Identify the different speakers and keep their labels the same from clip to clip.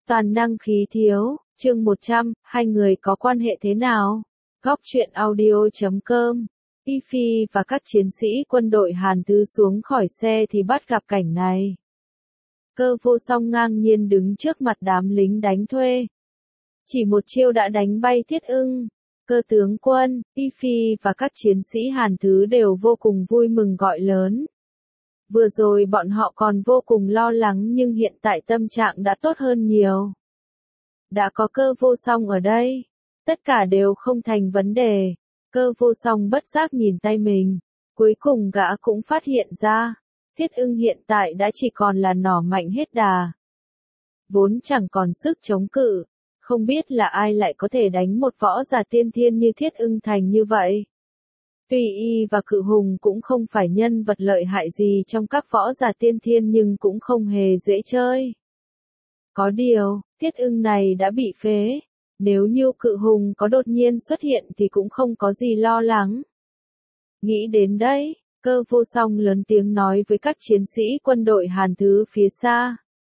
Speaker 1: Toàn năng khí thiếu, chương 100, hai người có quan hệ thế nào? Góc truyện audio.com. Y Phi và các chiến sĩ quân đội Hàn Thứ xuống khỏi xe thì bắt gặp cảnh này. Cơ Vô Song ngang nhiên đứng trước mặt đám lính đánh thuê. Chỉ một chiêu đã đánh bay Thiết Ưng. Cơ tướng quân, Y Phi và các chiến sĩ Hàn Thứ đều vô cùng vui mừng gọi lớn. Vừa rồi bọn họ còn vô cùng lo lắng nhưng hiện tại tâm trạng đã tốt hơn nhiều. Đã có Cơ Vô Song ở đây, tất cả đều không thành vấn đề. Cơ Vô Song bất giác nhìn tay mình, cuối cùng gã cũng phát hiện ra, Thiết Ưng hiện tại đã chỉ còn là nỏ mạnh hết đà. Vốn chẳng còn sức chống cự, không biết là ai lại có thể đánh một võ giả tiên thiên như Thiết Ưng thành như vậy. Tuy y và Cự Hùng cũng không phải nhân vật lợi hại gì trong các võ giả tiên thiên nhưng cũng không hề dễ chơi. Có điều, Thiết Ưng này đã bị phế, nếu như Cự Hùng có đột nhiên xuất hiện thì cũng không có gì lo lắng. Nghĩ đến đấy, Cơ Vô Song lớn tiếng nói với các chiến sĩ quân đội Hàn Thứ phía xa.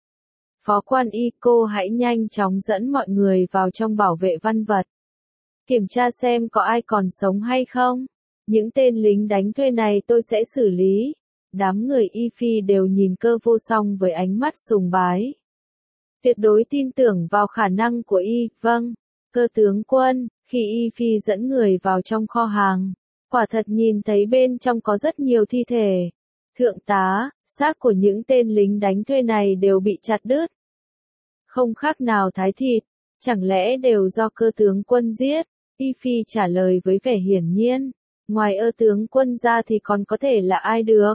Speaker 1: Phó quan Y cô hãy nhanh chóng dẫn mọi người vào trong bảo vệ văn vật. Kiểm tra xem có ai còn sống hay không. Những tên lính đánh thuê này tôi sẽ xử lý. Đám người Y Phi đều nhìn Cơ Vô Song với ánh mắt sùng bái. Tuyệt đối tin tưởng vào khả năng của y, vâng, Cơ tướng quân. Khi Y Phi dẫn người vào trong kho hàng, quả thật nhìn thấy bên trong có rất nhiều thi thể. Thượng tá, xác của những tên lính đánh thuê này đều bị chặt đứt. Không khác nào thái thịt, chẳng lẽ đều do Cơ tướng quân giết? Y Phi trả lời với vẻ hiển nhiên, ngoài tướng quân ra thì còn có thể là ai được.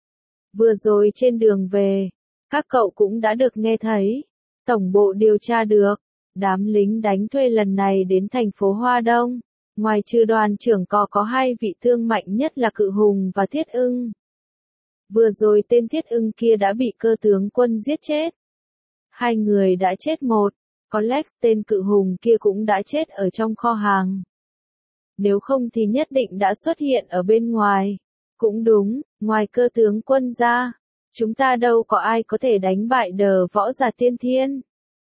Speaker 1: Vừa rồi trên đường về, các cậu cũng đã được nghe thấy. Tổng bộ điều tra được, đám lính đánh thuê lần này đến thành phố Hoa Đông. Ngoài trừ đoàn trưởng có hai vị thương mạnh nhất là Cự Hùng và Thiết Ưng. Vừa rồi tên Thiết Ưng kia đã bị Cơ tướng quân giết chết. Hai người đã chết một, có lẽ tên Cự Hùng kia cũng đã chết ở trong kho hàng. Nếu không thì nhất định đã xuất hiện ở bên ngoài. Cũng đúng, ngoài Cơ tướng quân ra, chúng ta đâu có ai có thể đánh bại đờ võ giả tiên thiên.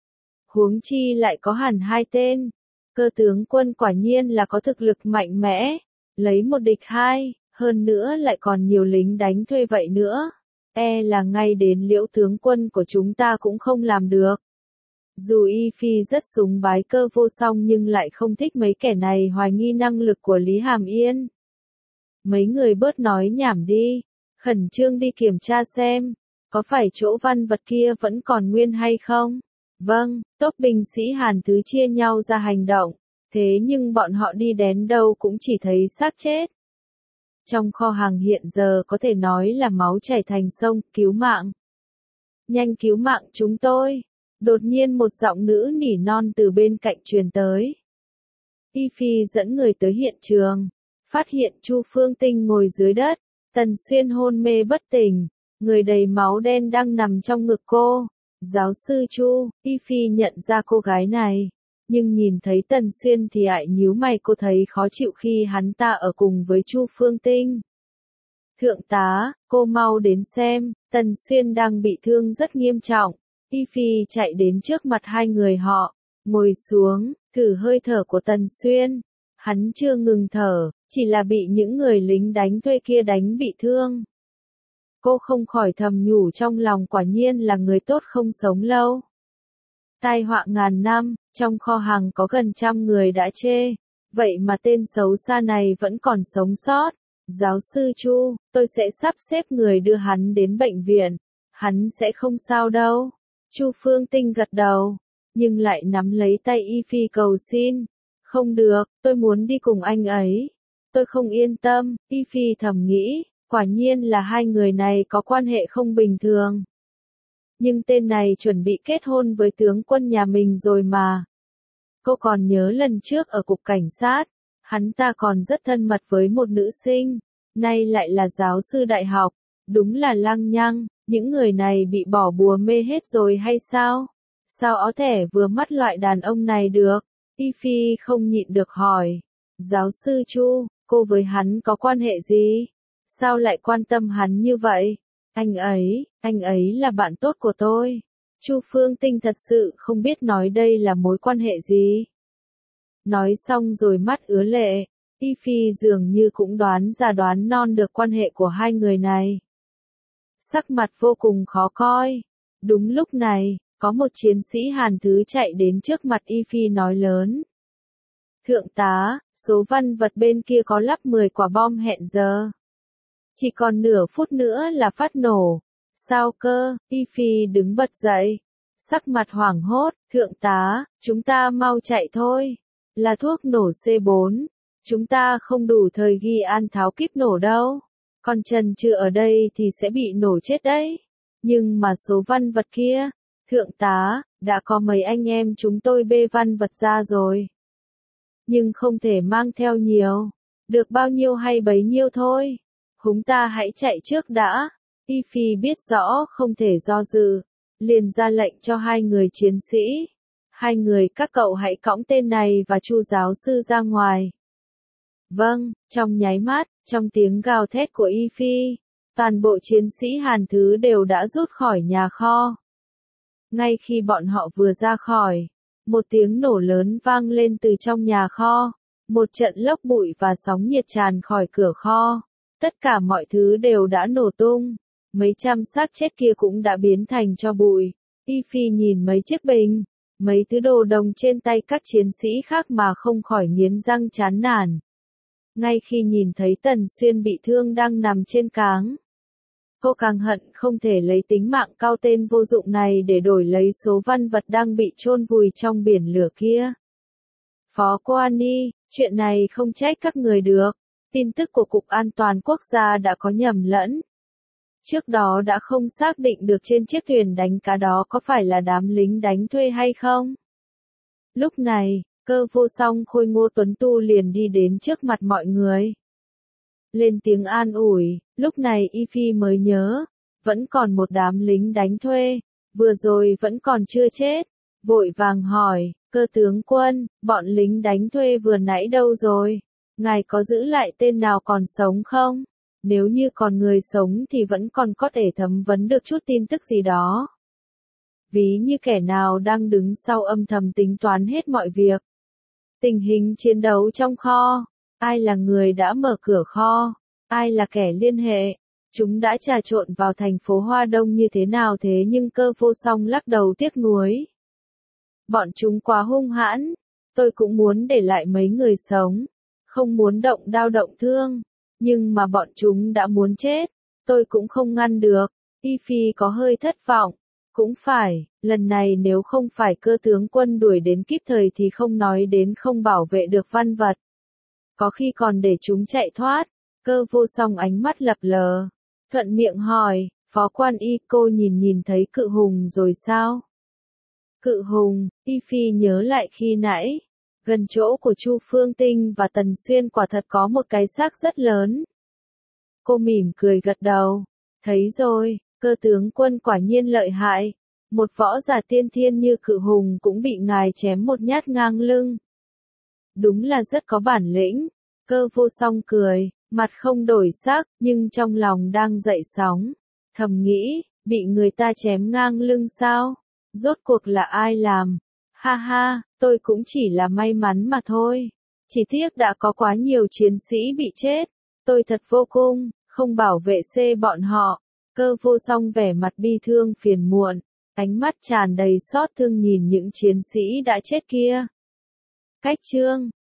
Speaker 1: Huống chi lại có hẳn hai tên. Cơ tướng quân quả nhiên là có thực lực mạnh mẽ, lấy một địch hai, hơn nữa lại còn nhiều lính đánh thuê vậy nữa. Là ngay đến Liễu tướng quân của chúng ta cũng không làm được. Dù Y Phi rất sùng bái Cơ Vô Song nhưng lại không thích mấy kẻ này hoài nghi năng lực của Lý Hàm Yên. Mấy người bớt nói nhảm đi, khẩn trương đi kiểm tra xem, có phải chỗ văn vật kia vẫn còn nguyên hay không? Vâng, tốp binh sĩ Hàn Thứ chia nhau ra hành động, thế nhưng bọn họ đi đến đâu cũng chỉ thấy xác chết. Trong kho hàng hiện giờ có thể nói là máu chảy thành sông, cứu mạng. Nhanh cứu mạng chúng tôi. Đột nhiên một giọng nữ nỉ non từ bên cạnh truyền tới. Y Phi dẫn người tới hiện trường, phát hiện Chu Phương Tinh ngồi dưới đất, Tần Xuyên hôn mê bất tỉnh, người đầy máu đen đang nằm trong ngực cô. Giáo sư Chu, Y Phi nhận ra cô gái này, nhưng nhìn thấy Tần Xuyên thì ại nhíu mày, cô thấy khó chịu khi hắn ta ở cùng với Chu Phương Tinh. Thượng tá, cô mau đến xem, Tần Xuyên đang bị thương rất nghiêm trọng. Y Phi chạy đến trước mặt hai người họ, ngồi xuống, thử hơi thở của Tần Xuyên. Hắn chưa ngừng thở, chỉ là bị những người lính đánh thuê kia đánh bị thương. Cô không khỏi thầm nhủ trong lòng, quả nhiên là người tốt không sống lâu. Tai họa ngàn năm, trong kho hàng có gần 100 người đã chê, vậy mà tên xấu xa này vẫn còn sống sót. Giáo sư Chu, tôi sẽ sắp xếp người đưa hắn đến bệnh viện, hắn sẽ không sao đâu. Chu Phương Tinh gật đầu, nhưng lại nắm lấy tay Y Phi cầu xin. Không được, tôi muốn đi cùng anh ấy. Tôi không yên tâm, Y Phi thầm nghĩ, quả nhiên là hai người này có quan hệ không bình thường. Nhưng tên này chuẩn bị kết hôn với tướng quân nhà mình rồi mà. Cô còn nhớ lần trước ở cục cảnh sát, hắn ta còn rất thân mật với một nữ sinh, nay lại là giáo sư đại học, đúng là lăng nhăng. Những người này bị bỏ bùa mê hết rồi hay sao? Sao có thể vừa mắt loại đàn ông này được? Y Phi không nhịn được hỏi. Giáo sư Chu, cô với hắn có quan hệ gì? Sao lại quan tâm hắn như vậy? Anh ấy là bạn tốt của tôi. Chu Phương Tinh thật sự không biết nói đây là mối quan hệ gì. Nói xong rồi mắt ứa lệ, Y Phi dường như cũng đoán ra đoán non được quan hệ của hai người này. Sắc mặt vô cùng khó coi. Đúng lúc này, có một chiến sĩ Hàn Thứ chạy đến trước mặt Y Phi nói lớn. Thượng tá, số văn vật bên kia có lắp 10 quả bom hẹn giờ. Chỉ còn nửa phút nữa là phát nổ. Sao cơ? Y Phi đứng bật dậy. Sắc mặt hoảng hốt, thượng tá, chúng ta mau chạy thôi. Là thuốc nổ C4. Chúng ta không đủ thời ghi an tháo kíp nổ đâu. Còn Trần chưa ở đây thì sẽ bị nổ chết đấy. Nhưng mà số văn vật kia, thượng tá, đã có mấy anh em chúng tôi bê văn vật ra rồi. Nhưng không thể mang theo nhiều. Được bao nhiêu hay bấy nhiêu thôi. Chúng ta hãy chạy trước đã. Y Phi biết rõ không thể do dự. Liền ra lệnh cho hai người chiến sĩ. Hai người các cậu hãy cõng tên này và Chu giáo sư ra ngoài. Vâng, trong nháy mắt, trong tiếng gào thét của Y Phi, toàn bộ chiến sĩ Hàn Thứ đều đã rút khỏi nhà kho. Ngay khi bọn họ vừa ra khỏi, một tiếng nổ lớn vang lên từ trong nhà kho, một trận lốc bụi và sóng nhiệt tràn khỏi cửa kho. Tất cả mọi thứ đều đã nổ tung, mấy trăm xác chết kia cũng đã biến thành tro bụi. Y Phi nhìn mấy chiếc bình, mấy thứ đồ đồng trên tay các chiến sĩ khác mà không khỏi nghiến răng chán nản. Ngay khi nhìn thấy Tần Xuyên bị thương đang nằm trên cáng, cô càng hận không thể lấy tính mạng cao tên vô dụng này để đổi lấy số văn vật đang bị chôn vùi trong biển lửa kia. Phó Quan Y, chuyện này không trách các người được. Tin tức của Cục An toàn Quốc gia đã có nhầm lẫn. Trước đó đã không xác định được trên chiếc thuyền đánh cá đó có phải là đám lính đánh thuê hay không. Lúc này, Cơ Vô Song khôi ngô tuấn tu liền đi đến trước mặt mọi người. Lên tiếng an ủi, lúc này Y Phi mới nhớ, vẫn còn một đám lính đánh thuê, vừa rồi vẫn còn chưa chết. Vội vàng hỏi, Cơ tướng quân, bọn lính đánh thuê vừa nãy đâu rồi? Ngài có giữ lại tên nào còn sống không? Nếu như còn người sống thì vẫn còn có thể thẩm vấn được chút tin tức gì đó. Ví như kẻ nào đang đứng sau âm thầm tính toán hết mọi việc. Tình hình chiến đấu trong kho, ai là người đã mở cửa kho, ai là kẻ liên hệ, chúng đã trà trộn vào thành phố Hoa Đông như thế nào thế nhưng Cơ Vô Song lắc đầu tiếc nuối. Bọn chúng quá hung hãn, tôi cũng muốn để lại mấy người sống, không muốn động đao động thương, nhưng mà bọn chúng đã muốn chết, tôi cũng không ngăn được. Y Phi có hơi thất vọng. Cũng phải, lần này nếu không phải Cơ tướng quân đuổi đến kịp thời thì không nói đến không bảo vệ được văn vật. Có khi còn để chúng chạy thoát. Cơ Vô Song ánh mắt lập lờ. Thuận miệng hỏi, Phó Quan Y, cô nhìn thấy Cự Hùng rồi sao? Cự Hùng, Y Phi nhớ lại khi nãy. Gần chỗ của Chu Phương Tinh và Tần Xuyên quả thật có một cái xác rất lớn. Cô mỉm cười gật đầu. Thấy rồi, Cơ tướng quân quả nhiên lợi hại. Một võ giả tiên thiên như Cự Hùng cũng bị ngài chém một nhát ngang lưng. Đúng là rất có bản lĩnh. Cơ Vô Song cười, mặt không đổi sắc, nhưng trong lòng đang dậy sóng. Thầm nghĩ, bị người ta chém ngang lưng sao? Rốt cuộc là ai làm? Ha ha, tôi cũng chỉ là may mắn mà thôi. Chỉ tiếc đã có quá nhiều chiến sĩ bị chết. Tôi thật vô cùng, không bảo vệ bọn họ. Cơ Vô Song vẻ mặt bi thương phiền muộn, ánh mắt tràn đầy xót thương nhìn những chiến sĩ đã chết kia. Cách chương